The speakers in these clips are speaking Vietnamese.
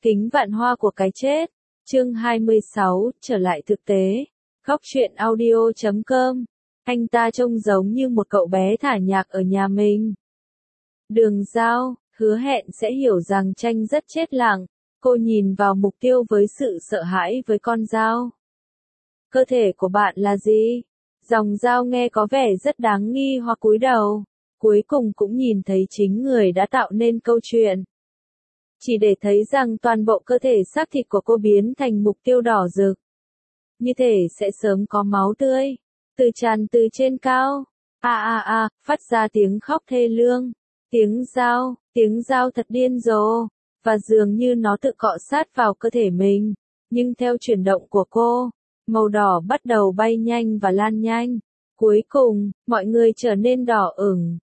Kính vạn hoa của cái chết. Chương 26, trở lại thực tế. Góc truyện audio.com. Anh ta trông giống như một cậu bé thả nhạc ở nhà mình. Đường Giao, hứa hẹn sẽ hiểu rằng Tranh rất chết lặng. Cô nhìn vào mục tiêu với sự sợ hãi với con dao. Cơ thể của bạn là gì? Dòng dao nghe có vẻ rất đáng nghi hoặc cúi đầu. Cuối cùng cũng nhìn thấy chính người đã tạo nên câu chuyện. Chỉ để thấy rằng toàn bộ cơ thể xác thịt của cô biến thành mục tiêu đỏ rực. Như thể sẽ sớm có máu tươi. Tràn từ trên cao. Phát ra tiếng khóc thê lương. Tiếng dao thật điên rồ. Và dường như nó tự cọ sát vào cơ thể mình. Nhưng theo chuyển động của cô, màu đỏ bắt đầu bay nhanh và lan nhanh. Cuối cùng, mọi người trở nên đỏ ửng.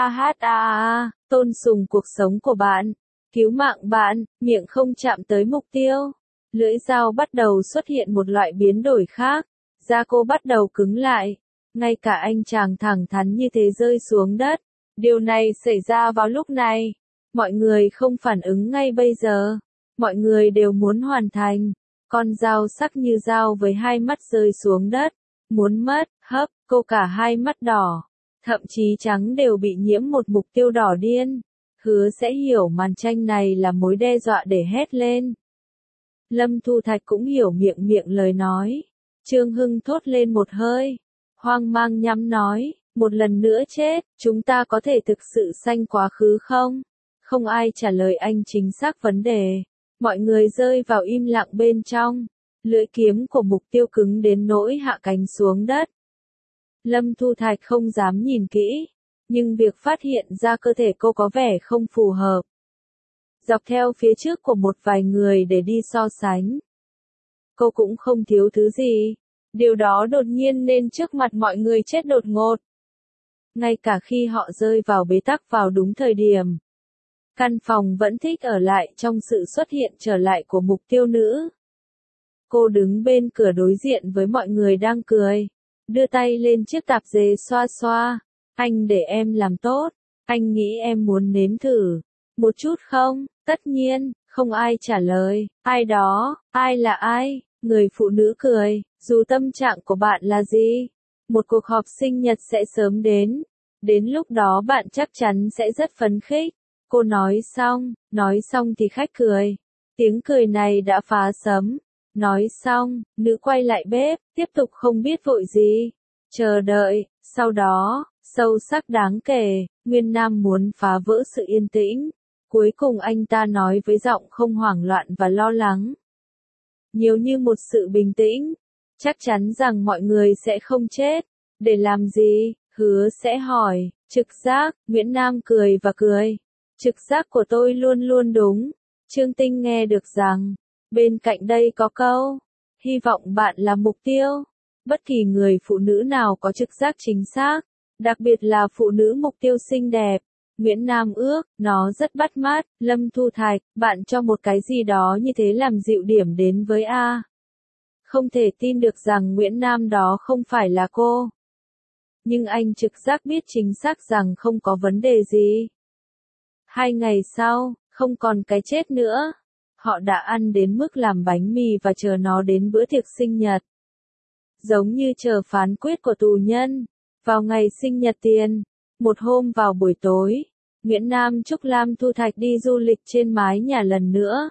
Tôn sùng cuộc sống của bạn. Cứu mạng bạn, miệng không chạm tới mục tiêu. Lưỡi dao bắt đầu xuất hiện một loại biến đổi khác. Da cô bắt đầu cứng lại. Ngay cả anh chàng thẳng thắn như thế rơi xuống đất. Điều này xảy ra vào lúc này. Mọi người không phản ứng ngay bây giờ. Mọi người đều muốn hoàn thành. Con dao sắc như dao với hai mắt rơi xuống đất. Muốn mất, hấp, cô cả hai mắt đỏ. Thậm chí trắng đều bị nhiễm một mục tiêu đỏ điên. Hứa sẽ hiểu màn tranh này là mối đe dọa để hét lên. Lâm Thu Thạch cũng hiểu miệng lời nói. Trương Hưng thốt lên một hơi. Hoang mang nhắm nói, một lần nữa chết, chúng ta có thể thực sự sanh quá khứ không? Không ai trả lời anh chính xác vấn đề. Mọi người rơi vào im lặng bên trong. Lưỡi kiếm của mục tiêu cứng đến nỗi hạ cánh xuống đất. Lâm Thu Thạch không dám nhìn kỹ. Nhưng việc phát hiện ra cơ thể cô có vẻ không phù hợp. Dọc theo phía trước của một vài người để đi so sánh. Cô cũng không thiếu thứ gì. Điều đó đột nhiên nên trước mặt mọi người chết đột ngột. Ngay cả khi họ rơi vào bế tắc vào đúng thời điểm. Căn phòng vẫn thích ở lại trong sự xuất hiện trở lại của mục tiêu nữ. Cô đứng bên cửa đối diện với mọi người đang cười. Đưa tay lên chiếc tạp dề xoa xoa. Anh để em làm tốt. Anh nghĩ em muốn nếm thử. Một chút không? Tất nhiên, không ai trả lời. Ai đó? Ai là ai? Người phụ nữ cười. Dù tâm trạng của bạn là gì? Một cuộc họp sinh nhật sẽ sớm đến. Đến lúc đó bạn chắc chắn sẽ rất phấn khích. Cô nói xong thì khách cười. Tiếng cười này đã phá sấm. Nói xong, nữ quay lại bếp, tiếp tục không biết vội gì. Chờ đợi, sau đó, sâu sắc đáng kể, Nguyên Nam muốn phá vỡ sự yên tĩnh. Cuối cùng anh ta nói với giọng không hoảng loạn và lo lắng. Nhiều như một sự bình tĩnh. Chắc chắn rằng mọi người sẽ không chết. Để làm gì? Hứa sẽ hỏi. Trực giác, Nguyễn Nam cười và cười. Trực giác của tôi luôn luôn đúng. Trương Tinh nghe được rằng, bên cạnh đây có câu. Hy vọng bạn là mục tiêu. Bất kỳ người phụ nữ nào có trực giác chính xác. Đặc biệt là phụ nữ mục tiêu xinh đẹp. Nguyễn Nam ước, nó rất bắt mắt. Lâm Thu Thạch, bạn cho một cái gì đó như thế làm dịu điểm đến với A. Không thể tin được rằng Nguyễn Nam đó không phải là cô. Nhưng anh trực giác biết chính xác rằng không có vấn đề gì. 2 ngày sau, không còn cái chết nữa. Họ đã ăn đến mức làm bánh mì và chờ nó đến bữa tiệc sinh nhật. Giống như chờ phán quyết của tù nhân. Vào ngày sinh nhật Tiền, một hôm vào buổi tối, Nguyễn Nam chúc Lam Thu Thạch đi du lịch trên mái nhà lần nữa.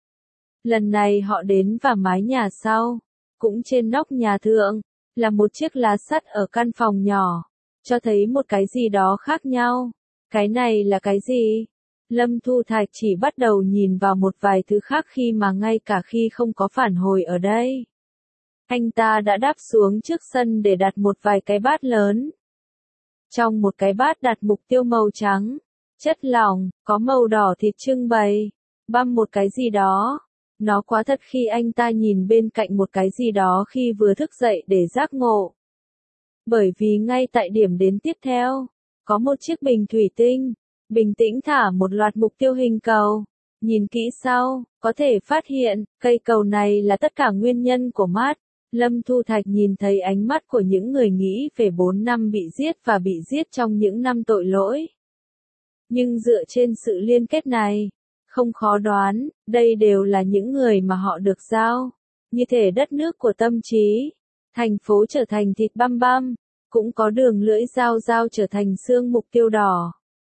Lần này họ đến vào mái nhà sau, cũng trên nóc nhà thượng, là một chiếc lá sắt ở căn phòng nhỏ, cho thấy một cái gì đó khác nhau. Cái này là cái gì? Lâm Thu Thạch chỉ bắt đầu nhìn vào một vài thứ khác khi mà ngay cả khi không có phản hồi ở đây. Anh ta đã đáp xuống trước sân để đặt một vài cái bát lớn. Trong một cái bát đặt mục tiêu màu trắng, chất lỏng, có màu đỏ thịt trưng bày, băm một cái gì đó. Nó quá thật khi anh ta nhìn bên cạnh một cái gì đó khi vừa thức dậy để giác ngộ. Bởi vì ngay tại điểm đến tiếp theo, có một chiếc bình thủy tinh, bình tĩnh thả một loạt mục tiêu hình cầu. Nhìn kỹ sau, có thể phát hiện, cây cầu này là tất cả nguyên nhân của mắt. Lâm Thu Thạch nhìn thấy ánh mắt của những người nghĩ về 4 năm bị giết và bị giết trong những năm tội lỗi. Nhưng dựa trên sự liên kết này, Không khó đoán, đây đều là những người mà họ được giao. Như thể đất nước của tâm trí. Thành phố trở thành thịt băm băm. Cũng có đường lưỡi dao dao trở thành xương mục tiêu đỏ.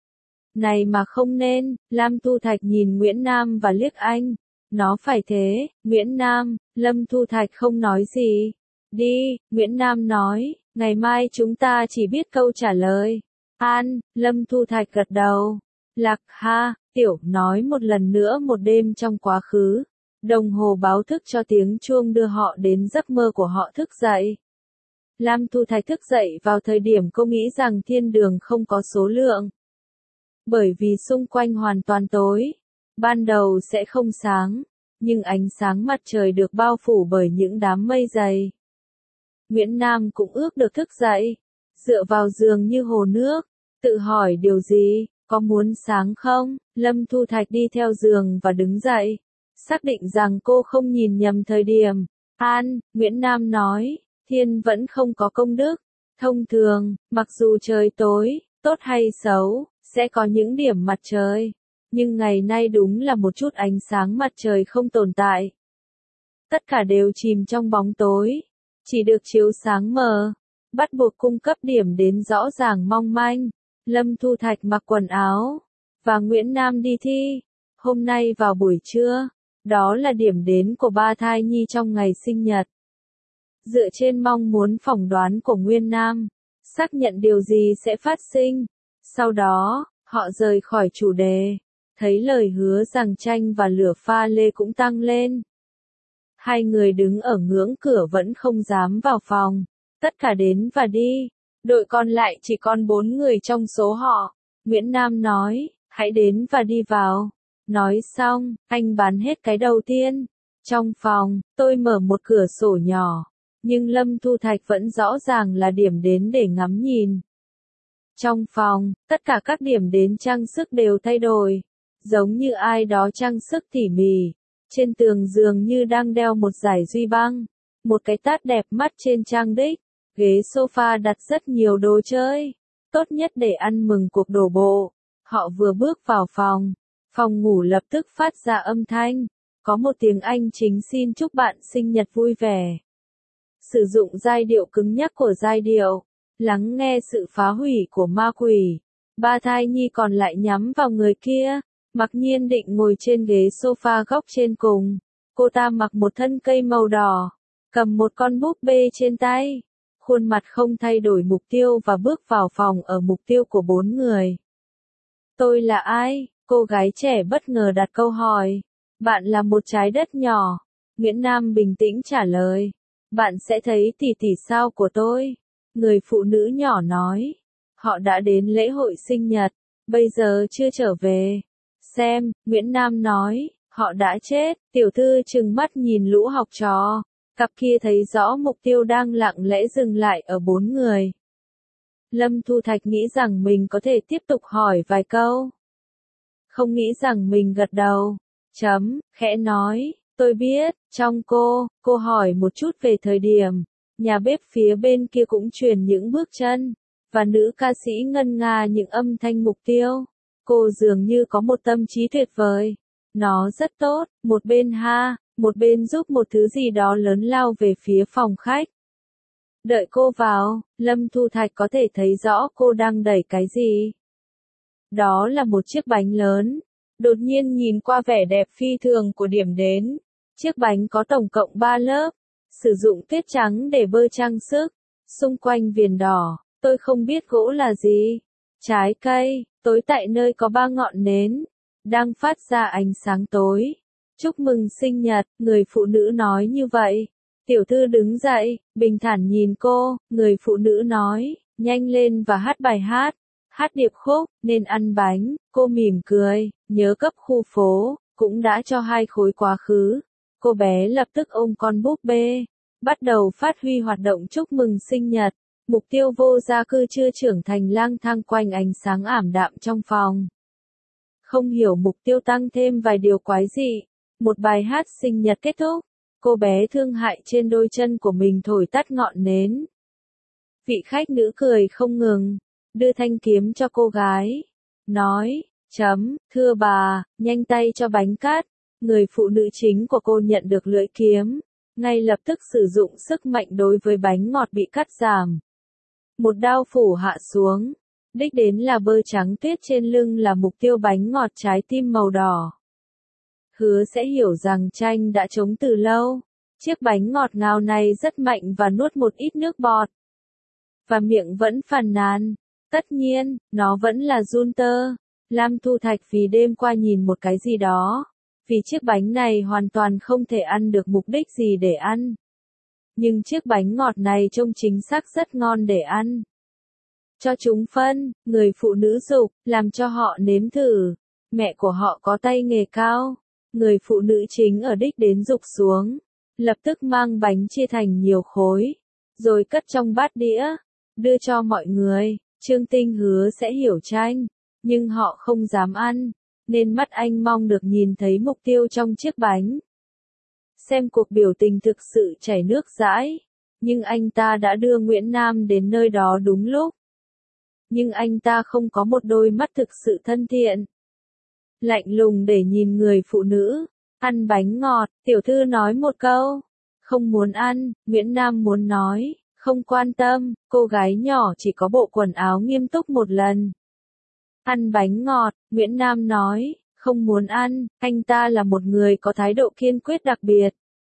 Này mà không nên, Lam Thu Thạch nhìn Nguyễn Nam và liếc anh. Nó phải thế, Nguyễn Nam, Lâm Thu Thạch không nói gì. Đi, Nguyễn Nam nói, ngày mai chúng ta chỉ biết câu trả lời. An, Lâm Thu Thạch gật đầu. Lạc ha, tiểu nói một lần nữa một đêm trong quá khứ. Đồng hồ báo thức cho tiếng chuông đưa họ đến giấc mơ của họ thức dậy. Lam Thu Thạch thức dậy vào thời điểm cô nghĩ rằng thiên đường không có số lượng. Bởi vì xung quanh hoàn toàn tối. Ban đầu sẽ không sáng, nhưng ánh sáng mặt trời được bao phủ bởi những đám mây dày. Nguyễn Nam cũng ước được thức dậy, dựa vào giường như hồ nước, tự hỏi điều gì, có muốn sáng không? Lâm Thu Thạch đi theo giường và đứng dậy, xác định rằng cô không nhìn nhầm thời điểm. An, Nguyễn Nam nói, thiên vẫn không có công đức. Thông thường, mặc dù trời tối, tốt hay xấu, sẽ có những điểm mặt trời. Nhưng ngày nay đúng là một chút ánh sáng mặt trời không tồn tại. Tất cả đều chìm trong bóng tối, chỉ được chiếu sáng mờ, bắt buộc cung cấp điểm đến rõ ràng mong manh. Lâm Thu Thạch mặc quần áo, và Nguyễn Nam đi thi. Hôm nay vào buổi trưa, đó là điểm đến của ba thai nhi trong ngày sinh nhật. Dựa trên mong muốn phỏng đoán của Nguyên Nam, xác nhận điều gì sẽ phát sinh. Sau đó, họ rời khỏi chủ đề, thấy lời hứa rằng tranh và lửa pha lê cũng tăng lên. Hai người đứng ở ngưỡng cửa vẫn không dám vào phòng, tất cả đến và đi. Đội còn lại chỉ còn 4 người trong số họ. Nguyễn Nam nói, hãy đến và đi vào. Nói xong, anh bán hết cái đầu tiên. Trong phòng, tôi mở một cửa sổ nhỏ, nhưng Lâm Thu Thạch vẫn rõ ràng là điểm đến để ngắm nhìn. Trong phòng, tất cả các điểm đến trang sức đều thay đổi, giống như ai đó trang sức tỉ mỉ. Trên tường dường như đang đeo một dải duy băng, một cái tát đẹp mắt trên trang đích. Ghế sofa đặt rất nhiều đồ chơi, tốt nhất để ăn mừng cuộc đổ bộ. Họ vừa bước vào phòng, phòng ngủ lập tức phát ra âm thanh, có một tiếng Anh chính xin chúc bạn sinh nhật vui vẻ. Sử dụng giai điệu cứng nhắc của giai điệu, lắng nghe sự phá hủy của ma quỷ. Ba thai nhi còn lại nhắm vào người kia, mặc nhiên định ngồi trên ghế sofa góc trên cùng. Cô ta mặc một thân cây màu đỏ, cầm một con búp bê trên tay. Khuôn mặt không thay đổi mục tiêu và bước vào phòng ở mục tiêu của 4 người. Tôi là ai? Cô gái trẻ bất ngờ đặt câu hỏi. Bạn là một trái đất nhỏ. Nguyễn Nam bình tĩnh trả lời. Bạn sẽ thấy tỷ tỷ sao của tôi. Người phụ nữ nhỏ nói. Họ đã đến lễ hội sinh nhật, bây giờ chưa trở về. Xem, Nguyễn Nam nói, họ đã chết. Tiểu thư trừng mắt nhìn lũ học trò. Cặp kia thấy rõ mục tiêu đang lặng lẽ dừng lại ở 4 người. Lâm Thu Thạch nghĩ rằng mình có thể tiếp tục hỏi vài câu. Không nghĩ rằng mình gật đầu. Khẽ nói, tôi biết, trong cô hỏi một chút về thời điểm. Nhà bếp phía bên kia cũng truyền những bước chân, và nữ ca sĩ ngân nga những âm thanh mục tiêu. Cô dường như có một tâm trí tuyệt vời. Nó rất tốt, một bên giúp một thứ gì đó lớn lao về phía phòng khách. Đợi cô vào, Lâm Thu Thạch có thể thấy rõ cô đang đẩy cái gì. Đó là một chiếc bánh lớn. Đột nhiên nhìn qua vẻ đẹp phi thường của điểm đến. Chiếc bánh có tổng cộng 3 lớp. Sử dụng tuyết trắng để bơ trang sức. Xung quanh viền đỏ, tôi không biết gỗ là gì. Trái cây, tối tại nơi có 3 ngọn nến, đang phát ra ánh sáng tối. Chúc mừng sinh nhật, người phụ nữ nói như vậy. Tiểu thư đứng dậy, bình thản nhìn cô, người phụ nữ nói, nhanh lên và hát bài hát. Hát điệp khúc, nên ăn bánh. Cô mỉm cười, nhớ cấp khu phố, cũng đã cho 2 khối quá khứ. Cô bé lập tức ôm con búp bê, bắt đầu phát huy hoạt động chúc mừng sinh nhật. Mục tiêu vô gia cư chưa trưởng thành lang thang quanh ánh sáng ảm đạm trong phòng. Không hiểu mục tiêu tăng thêm vài điều quái dị. Một bài hát sinh nhật kết thúc. Cô bé thương hại trên đôi chân của mình thổi tắt ngọn nến. Vị khách nữ cười không ngừng, đưa thanh kiếm cho cô gái. Nói, Thưa bà, nhanh tay cho bánh cắt. Người phụ nữ chính của cô nhận được lưỡi kiếm, ngay lập tức sử dụng sức mạnh đối với bánh ngọt bị cắt giảm. Một đao phủ hạ xuống, đích đến là bơ trắng tuyết trên lưng là mục tiêu bánh ngọt trái tim màu đỏ. Hứa sẽ hiểu rằng Tranh đã chống từ lâu. Chiếc bánh ngọt ngào này rất mạnh và nuốt một ít nước bọt. Và miệng vẫn phàn nàn. Tất nhiên, nó vẫn là Junter. Lam Thu Thạch vì đêm qua nhìn một cái gì đó. Vì chiếc bánh này hoàn toàn không thể ăn được mục đích gì để ăn. Nhưng chiếc bánh ngọt này trông chính xác rất ngon để ăn. Cho chúng phân, người phụ nữ dục, làm cho họ nếm thử. Mẹ của họ có tay nghề cao. Người phụ nữ chính ở đích đến dục xuống. Lập tức mang bánh chia thành nhiều khối. Rồi cất trong bát đĩa. Đưa cho mọi người. Trương Tinh hứa sẽ hiểu Tranh. Nhưng họ không dám ăn. Nên mắt anh mong được nhìn thấy mục tiêu trong chiếc bánh. Xem cuộc biểu tình thực sự chảy nước dãi. Nhưng anh ta đã đưa Nguyễn Nam đến nơi đó đúng lúc. Nhưng anh ta không có một đôi mắt thực sự thân thiện. Lạnh lùng để nhìn người phụ nữ. Ăn bánh ngọt, tiểu thư nói một câu. Không muốn ăn, Nguyễn Nam muốn nói. Không quan tâm, cô gái nhỏ chỉ có bộ quần áo nghiêm túc một lần. Ăn bánh ngọt, Nguyễn Nam nói. Không muốn ăn, anh ta là một người có thái độ kiên quyết đặc biệt.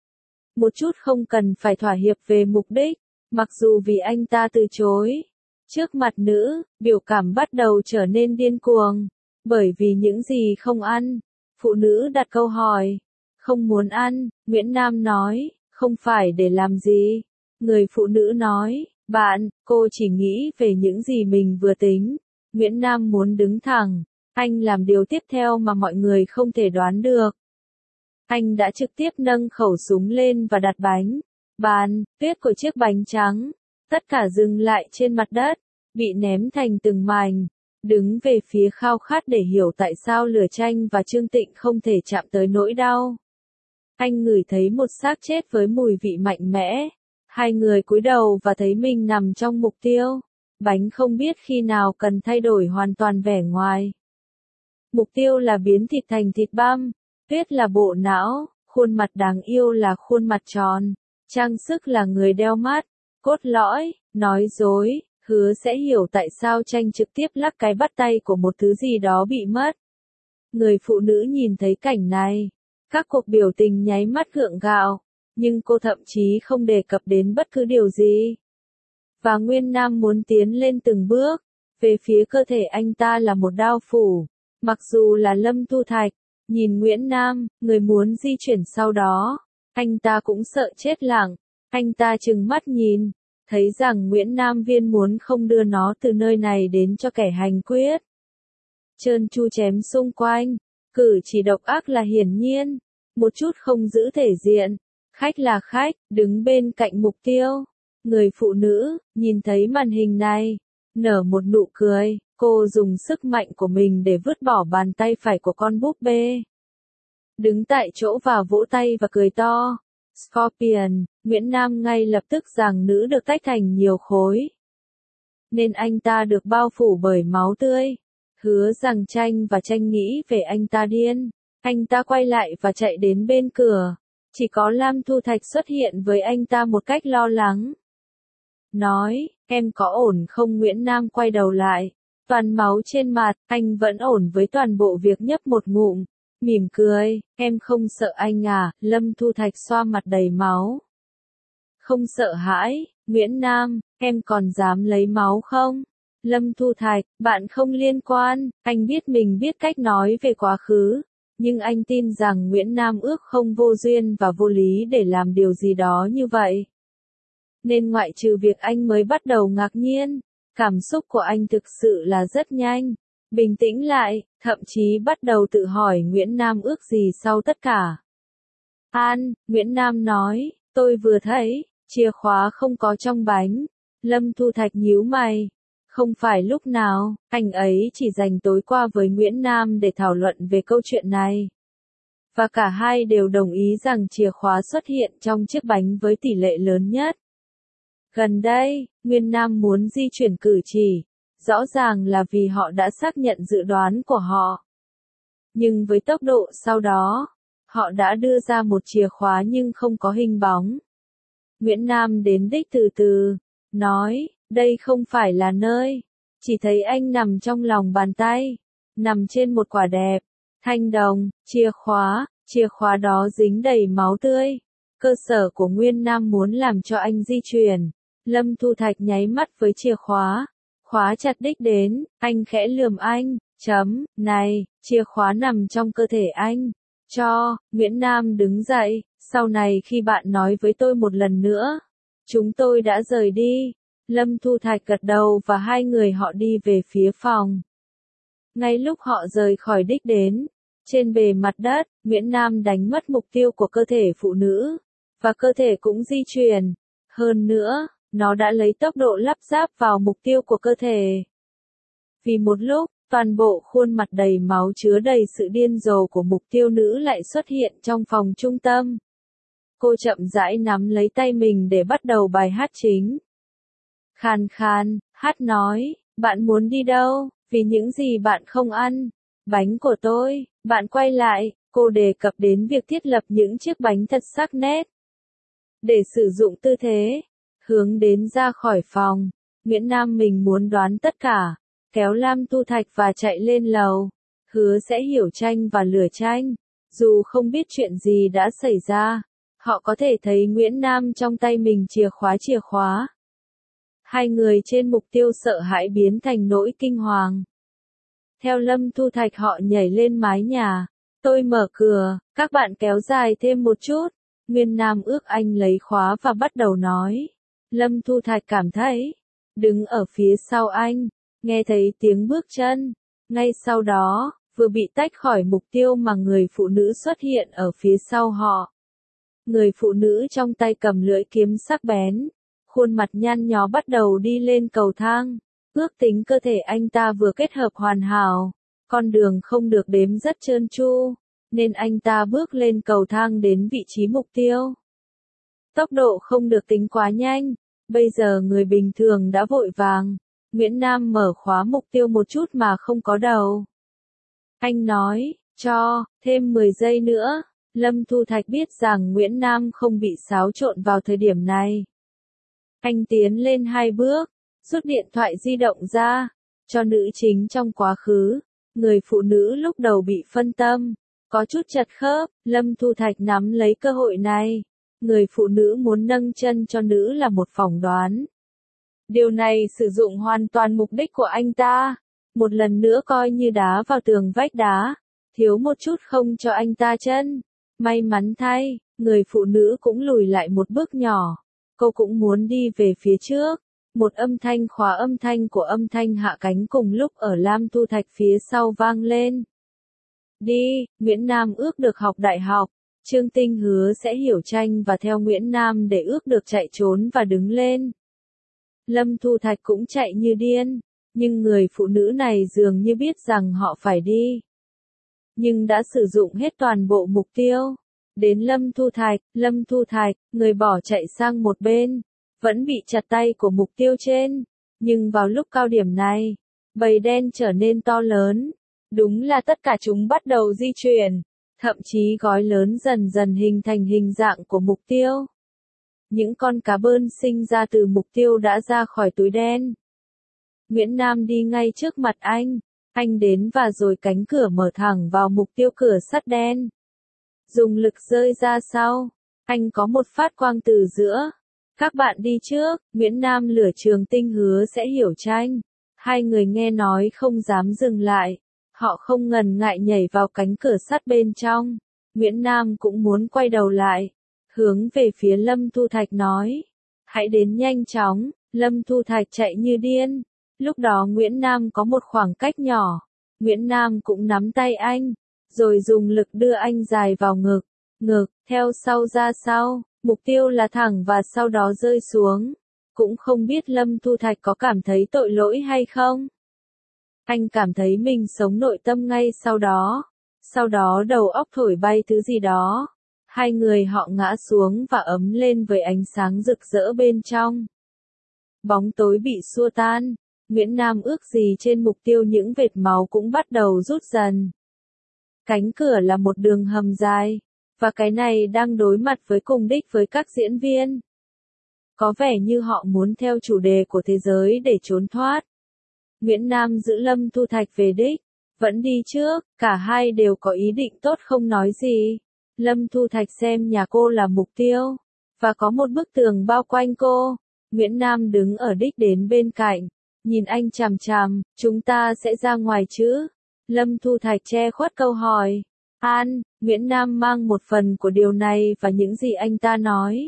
Một chút không cần phải thỏa hiệp về mục đích, mặc dù vì anh ta từ chối. Trước mặt nữ, biểu cảm bắt đầu trở nên điên cuồng. Bởi vì những gì không ăn, phụ nữ đặt câu hỏi. Không muốn ăn, Nguyễn Nam nói, không phải để làm gì. Người phụ nữ nói, bạn, cô chỉ nghĩ về những gì mình vừa tính. Nguyễn Nam muốn đứng thẳng. Anh làm điều tiếp theo mà mọi người không thể đoán được. Anh đã trực tiếp nâng khẩu súng lên và đặt bánh, bàn, tuyết của chiếc bánh trắng. Tất cả dừng lại trên mặt đất, bị ném thành từng mảnh. Đứng về phía khao khát để hiểu tại sao Lửa Tranh và Trương Tịnh không thể chạm tới nỗi đau. Anh ngửi thấy một xác chết với mùi vị mạnh mẽ. Hai người cúi đầu và thấy mình nằm trong mục tiêu. Bánh không biết khi nào cần thay đổi hoàn toàn vẻ ngoài. Mục tiêu là biến thịt thành thịt băm. Tuyết là bộ não. Khuôn mặt đáng yêu là khuôn mặt tròn. Trang sức là người đeo mắt. Cốt lõi, nói dối. Hứa sẽ hiểu tại sao Tranh trực tiếp lắc cái bắt tay của một thứ gì đó bị mất. Người phụ nữ nhìn thấy cảnh này. Các cuộc biểu tình nháy mắt gượng gạo. Nhưng cô thậm chí không đề cập đến bất cứ điều gì. Và Nguyên Nam muốn tiến lên từng bước. Về phía cơ thể anh ta là một đao phủ. Mặc dù là Lâm Thu Thạch. Nhìn Nguyễn Nam, người muốn di chuyển sau đó. Anh ta cũng sợ chết lặng. Anh ta trừng mắt nhìn. Thấy rằng Nguyễn Nam Viên muốn không đưa nó từ nơi này đến cho kẻ hành quyết. Trơn tru chém xung quanh. Cử chỉ độc ác là hiển nhiên. Một chút không giữ thể diện. Khách là khách, đứng bên cạnh mục tiêu. Người phụ nữ, nhìn thấy màn hình này. Nở một nụ cười. Cô dùng sức mạnh của mình để vứt bỏ bàn tay phải của con búp bê. Đứng tại chỗ và vỗ tay và cười to. Scorpion, Nguyễn Nam ngay lập tức rằng nữ được tách thành nhiều khối. Nên anh ta được bao phủ bởi máu tươi. Hứa rằng Tranh và Tranh nghĩ về anh ta điên. Anh ta quay lại và chạy đến bên cửa. Chỉ có Lam Thu Thạch xuất hiện với anh ta một cách lo lắng. Nói, em có ổn không? Nguyễn Nam quay đầu lại. Toàn máu trên mặt, anh vẫn ổn với toàn bộ việc nhấp một ngụm. Mỉm cười, em không sợ anh à? Lâm Thu Thạch xoa mặt đầy máu. Không sợ hãi, Nguyễn Nam, em còn dám lấy máu không? Lâm Thu Thạch, bạn không liên quan, anh biết mình biết cách nói về quá khứ. Nhưng anh tin rằng Nguyễn Nam ước không vô duyên và vô lý để làm điều gì đó như vậy. Nên ngoại trừ việc anh mới bắt đầu ngạc nhiên, cảm xúc của anh thực sự là rất nhanh. Bình tĩnh lại, thậm chí bắt đầu tự hỏi Nguyễn Nam ước gì sau tất cả. Nguyễn Nam nói, tôi vừa thấy, chìa khóa không có trong bánh. Lâm Thu Thạch nhíu mày. Không phải lúc nào, anh ấy chỉ dành tối qua với Nguyễn Nam để thảo luận về câu chuyện này. Và cả hai đều đồng ý rằng chìa khóa xuất hiện trong chiếc bánh với tỷ lệ lớn nhất. Gần đây, Nguyên Nam muốn di chuyển cử chỉ. rõ ràng là vì họ đã xác nhận dự đoán của họ. Nhưng với tốc độ sau đó, họ đã đưa ra một chìa khóa nhưng không có hình bóng. Nguyễn Nam đến đích từ từ, nói, đây không phải là nơi, chỉ thấy anh nằm trong lòng bàn tay, nằm trên một quả đẹp, thanh đồng, chìa khóa đó dính đầy máu tươi. Cơ sở của Nguyễn Nam muốn làm cho anh di chuyển. Lâm Thu Thạch nháy mắt với chìa khóa chặt đích đến, anh khẽ lườm anh, này, chìa khóa nằm trong cơ thể anh. Nguyễn Nam đứng dậy, sau này khi bạn nói với tôi một lần nữa, chúng tôi đã rời đi. Lâm Thu Thạch gật đầu và hai người họ đi về phía phòng. Ngay lúc họ rời khỏi đích đến, trên bề mặt đất, Nguyễn Nam đánh mất mục tiêu của cơ thể phụ nữ, và cơ thể cũng di chuyển. Hơn nữa, nó đã lấy tốc độ lắp ráp vào mục tiêu của cơ thể. Vì một lúc, toàn bộ khuôn mặt đầy máu chứa đầy sự điên rồ của mục tiêu nữ lại xuất hiện trong phòng trung tâm. Cô chậm rãi nắm lấy tay mình để bắt đầu bài hát chính. Khàn khàn, hát nói, bạn muốn đi đâu, vì những gì bạn không ăn. Bánh của tôi, bạn quay lại, cô đề cập đến việc thiết lập những chiếc bánh thật sắc nét. Để sử dụng tư thế, hướng đến ra khỏi phòng, Nguyễn Nam mình muốn đoán tất cả, kéo Lam Tu Thạch và chạy lên lầu, hứa sẽ hiểu tranh và lửa tranh. Dù không biết chuyện gì đã xảy ra, họ có thể thấy Nguyễn Nam trong tay mình chìa khóa. Hai người trên mục tiêu sợ hãi biến thành nỗi kinh hoàng. Theo Lâm Thu Thạch họ nhảy lên mái nhà. Tôi mở cửa, các bạn kéo dài thêm một chút. Nguyễn Nam ước anh lấy khóa và bắt đầu nói. Lâm Thu Thạch cảm thấy, đứng ở phía sau anh, nghe thấy tiếng bước chân. Ngay sau đó, vừa bị tách khỏi mục tiêu mà người phụ nữ xuất hiện ở phía sau họ. Người phụ nữ trong tay cầm lưỡi kiếm sắc bén. Khuôn mặt nhăn nhó bắt đầu đi lên cầu thang. Ước tính cơ thể anh ta vừa kết hợp hoàn hảo. Con đường không được đếm rất trơn tru, nên anh ta bước lên cầu thang đến vị trí mục tiêu. Tốc độ không được tính quá nhanh. Bây giờ người bình thường đã vội vàng. Nguyễn Nam mở khóa mục tiêu một chút mà không có đầu. Anh nói, thêm 10 giây nữa. Lâm Thu Thạch biết rằng Nguyễn Nam không bị xáo trộn vào thời điểm này. Anh tiến lên 2 bước, rút điện thoại di động ra, cho nữ chính trong quá khứ. Người phụ nữ lúc đầu bị phân tâm, có chút chật khớp, Lâm Thu Thạch nắm lấy cơ hội này. Người phụ nữ muốn nâng chân cho nữ là một phỏng đoán. Điều này sử dụng hoàn toàn mục đích của anh ta. Một lần nữa coi như đá vào tường vách đá, thiếu một chút không cho anh ta chân. May mắn thay, người phụ nữ cũng lùi lại một bước nhỏ. Cô cũng muốn đi về phía trước. Một âm thanh khóa âm thanh của âm thanh hạ cánh cùng lúc ở Lam Thu Thạch phía sau vang lên. Đi, Nguyễn Nam ước được học đại học. Trương Tinh hứa sẽ hiểu tranh và theo Nguyễn Nam để ước được chạy trốn và đứng lên. Lâm Thu Thạch cũng chạy như điên, nhưng người phụ nữ này dường như biết rằng họ phải đi. Nhưng đã sử dụng hết toàn bộ mục tiêu. Đến Lâm Thu Thạch, người bỏ chạy sang một bên, vẫn bị chặt tay của mục tiêu trên. Nhưng vào lúc cao điểm này, bầy đen trở nên to lớn. Đúng là tất cả chúng bắt đầu di chuyển, thậm chí gói lớn dần dần hình thành hình dạng của mục tiêu. Những con cá bơn sinh ra từ mục tiêu đã ra khỏi túi đen. Nguyễn Nam đi ngay trước mặt anh đến và rồi cánh cửa mở thẳng vào mục tiêu cửa sắt đen. Dùng lực rơi ra sau, anh có một phát quang từ giữa. Các bạn đi trước, Nguyễn Nam lửa Trường Tinh hứa sẽ hiểu tranh. Hai người nghe nói không dám dừng lại. Họ không ngần ngại nhảy vào cánh cửa sắt bên trong. Nguyễn Nam cũng muốn quay đầu lại. Hướng về phía Lâm Thu Thạch nói. Hãy đến nhanh chóng. Lâm Thu Thạch chạy như điên. Lúc đó Nguyễn Nam có một khoảng cách nhỏ. Nguyễn Nam cũng nắm tay anh. Rồi dùng lực đưa anh dài vào ngực, theo sau ra sau. Mục tiêu là thẳng và sau đó rơi xuống. Cũng không biết Lâm Thu Thạch có cảm thấy tội lỗi hay không. Anh cảm thấy mình sống nội tâm ngay sau đó. Sau đó đầu óc thổi bay thứ gì đó. Hai người họ ngã xuống và ấm lên với ánh sáng rực rỡ bên trong. Bóng tối bị xua tan. Nguyễn Nam ước gì trên mục tiêu những vệt máu cũng bắt đầu rút dần. Cánh cửa là một đường hầm dài, và cái này đang đối mặt với cùng đích với các diễn viên. Có vẻ như họ muốn theo chủ đề của thế giới để trốn thoát. Nguyễn Nam giữ Lâm Thu Thạch về đích, vẫn đi trước, cả hai đều có ý định tốt không nói gì. Lâm Thu Thạch xem nhà cô là mục tiêu, và có một bức tường bao quanh cô. Nguyễn Nam đứng ở đích đến bên cạnh, nhìn anh chằm chằm, chúng ta sẽ ra ngoài chứ? Lâm Thu Thạch che khuất câu hỏi. Nguyễn Nam mang một phần của điều này và những gì anh ta nói.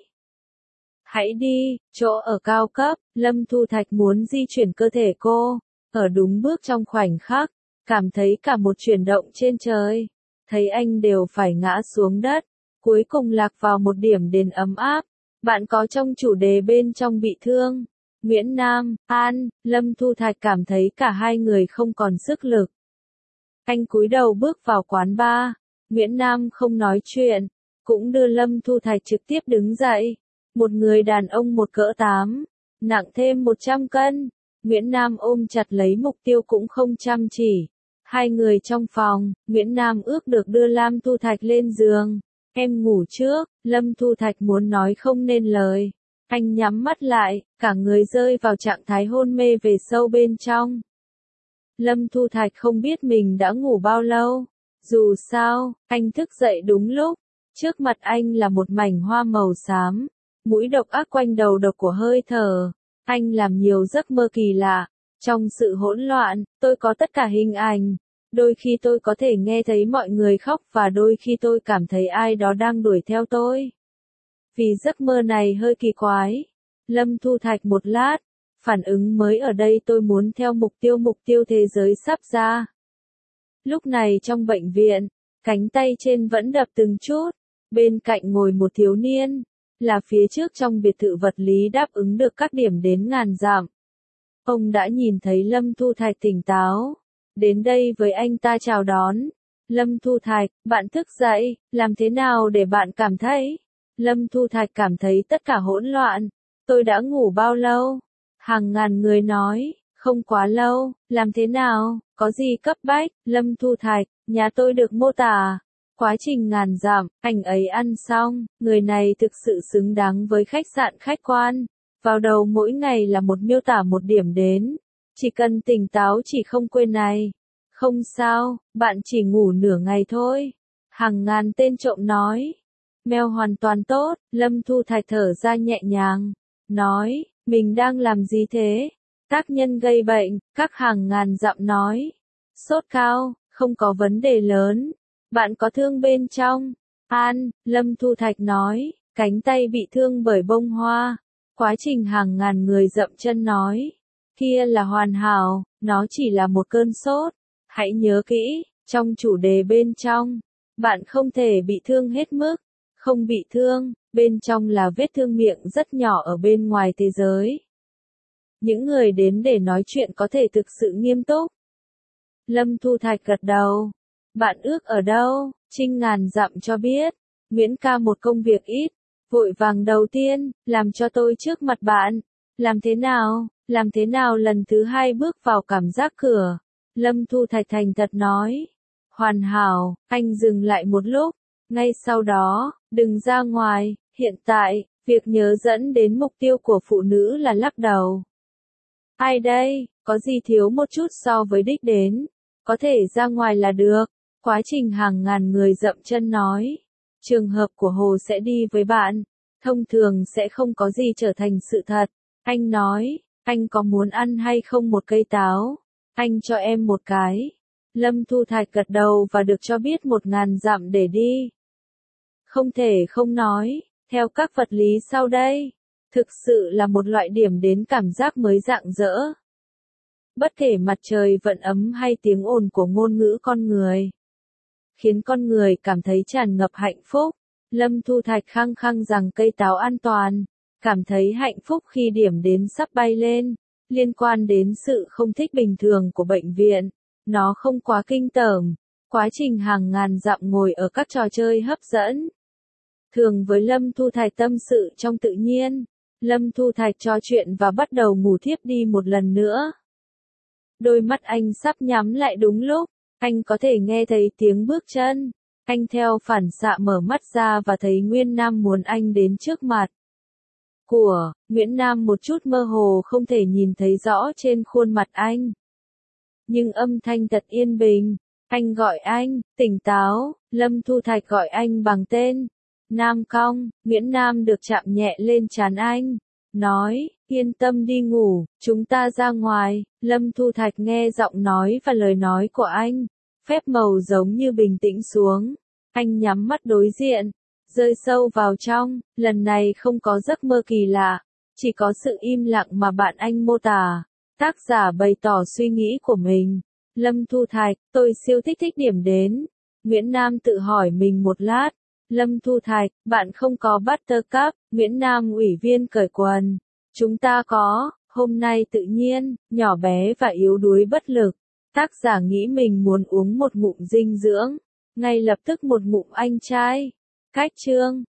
Hãy đi, chỗ ở cao cấp, Lâm Thu Thạch muốn di chuyển cơ thể cô, ở đúng bước trong khoảnh khắc, cảm thấy cả một chuyển động trên trời, thấy anh đều phải ngã xuống đất, cuối cùng lạc vào một điểm đến ấm áp. Bạn có trong chủ đề bên trong bị thương. Nguyễn Nam, Lâm Thu Thạch cảm thấy cả hai người không còn sức lực. Anh cúi đầu bước vào quán bar. Nguyễn Nam không nói chuyện, cũng đưa Lâm Thu Thạch trực tiếp đứng dậy. Một người đàn ông một cỡ 8, nặng thêm 100 cân. Nguyễn Nam ôm chặt lấy mục tiêu cũng không chăm chỉ. Hai người trong phòng, Nguyễn Nam ước được đưa Lâm Thu Thạch lên giường. Em ngủ trước, Lâm Thu Thạch muốn nói không nên lời. Anh nhắm mắt lại, cả người rơi vào trạng thái hôn mê về sâu bên trong. Lâm Thu Thạch không biết mình đã ngủ bao lâu. Dù sao, anh thức dậy đúng lúc. Trước mặt anh là một mảnh hoa màu xám. Mũi độc ác quanh đầu độc của hơi thở. Anh làm nhiều giấc mơ kỳ lạ. Trong sự hỗn loạn, tôi có tất cả hình ảnh. Đôi khi tôi có thể nghe thấy mọi người khóc và đôi khi tôi cảm thấy ai đó đang đuổi theo tôi. Vì giấc mơ này hơi kỳ quái. Lâm Thu Thạch một lát. Phản ứng mới ở đây tôi muốn theo mục tiêu thế giới sắp ra. Lúc này trong bệnh viện, cánh tay trên vẫn đập từng chút. Bên cạnh ngồi một thiếu niên. Là phía trước trong biệt thự vật lý đáp ứng được các điểm đến ngàn dặm. Ông đã nhìn thấy Lâm Thu Thạch tỉnh táo. Đến đây với anh ta chào đón. Lâm Thu Thạch, bạn thức dậy, làm thế nào để bạn cảm thấy? Lâm Thu Thạch cảm thấy tất cả hỗn loạn. Tôi đã ngủ bao lâu? Hàng ngàn người nói, không quá lâu, làm thế nào, có gì cấp bách? Lâm Thu Thạch, nhà tôi được mô tả. Quá trình ngàn dặm, anh ấy ăn xong, người này thực sự xứng đáng với khách sạn khách quan. Vào đầu mỗi ngày là một miêu tả một điểm đến. Chỉ cần tỉnh táo chỉ không quên này. Không sao, bạn chỉ ngủ nửa ngày thôi. Hàng ngàn tên trộm nói. Mèo hoàn toàn tốt, Lâm Thu Thạch thở ra nhẹ nhàng. Nói, mình đang làm gì thế? Tác nhân gây bệnh, các hàng ngàn dặm nói. Sốt cao, không có vấn đề lớn. Bạn có thương bên trong? Lâm Thu Thạch nói, cánh tay bị thương bởi bông hoa. Quá trình hàng ngàn người dậm chân nói. Kia là hoàn hảo, nó chỉ là một cơn sốt. Hãy nhớ kỹ, trong chủ đề bên trong, bạn không thể bị thương hết mức. Không bị thương, bên trong là vết thương miệng rất nhỏ ở bên ngoài thế giới. Những người đến để nói chuyện có thể thực sự nghiêm túc. Lâm Thu Thạch gật đầu. Bạn ước ở đâu? Trinh ngàn dặm cho biết. Nguyễn ca một công việc ít. Vội vàng đầu tiên, làm cho tôi trước mặt bạn. Làm thế nào? Làm thế nào lần thứ hai bước vào cảm giác cửa? Lâm Thu Thạch thành thật nói. Hoàn hảo, anh dừng lại một lúc. Ngay sau đó, đừng ra ngoài, hiện tại, việc nhớ dẫn đến mục tiêu của phụ nữ là lắc đầu. Ai đây, có gì thiếu một chút so với đích đến? Có thể ra ngoài là được. Quá trình hàng ngàn người dậm chân nói. Trường hợp của Hồ sẽ đi với bạn. Thông thường sẽ không có gì trở thành sự thật. Anh nói, anh có muốn ăn hay không một cây táo? Anh cho em một cái. Lâm Thu Thạch gật đầu và được cho biết 1000 dặm để đi. Không thể không nói, theo các vật lý sau đây, thực sự là một loại điểm đến cảm giác mới rạng rỡ. Bất kể mặt trời vẫn ấm hay tiếng ồn của ngôn ngữ con người, khiến con người cảm thấy tràn ngập hạnh phúc. Lâm Thu Thạch khăng khăng rằng cây táo an toàn, cảm thấy hạnh phúc khi điểm đến sắp bay lên, liên quan đến sự không thích bình thường của bệnh viện. Nó không quá kinh tởm, quá trình hàng ngàn dặm ngồi ở các trò chơi hấp dẫn. Thường với Lâm Thu Thạch tâm sự trong tự nhiên, Lâm Thu Thạch trò chuyện và bắt đầu ngủ thiếp đi một lần nữa. Đôi mắt anh sắp nhắm lại đúng lúc, anh có thể nghe thấy tiếng bước chân. Anh theo phản xạ mở mắt ra và thấy Nguyễn Nam muốn anh đến trước mặt của Nguyễn Nam, một chút mơ hồ không thể nhìn thấy rõ trên khuôn mặt anh. Nhưng âm thanh thật yên bình. Anh gọi anh, tỉnh táo. Lâm Thu Thạch gọi anh bằng tên. Nam Cong. Nguyễn Nam được chạm nhẹ lên trán anh. Nói, yên tâm đi ngủ, chúng ta ra ngoài. Lâm Thu Thạch nghe giọng nói và lời nói của anh. Phép màu giống như bình tĩnh xuống. Anh nhắm mắt đối diện, rơi sâu vào trong. Lần này không có giấc mơ kỳ lạ, chỉ có sự im lặng mà bạn anh mô tả. Tác giả bày tỏ suy nghĩ của mình. Lâm Thu Thạch, tôi siêu thích điểm đến. Nguyễn Nam tự hỏi mình một lát. Lâm Thu Thạch, bạn không có Buttercup. Nguyễn Nam ủy viên cởi quần. Chúng ta có, hôm nay tự nhiên, nhỏ bé và yếu đuối bất lực. Tác giả nghĩ mình muốn uống một ngụm dinh dưỡng. Ngay lập tức một ngụm anh trai. Cách chương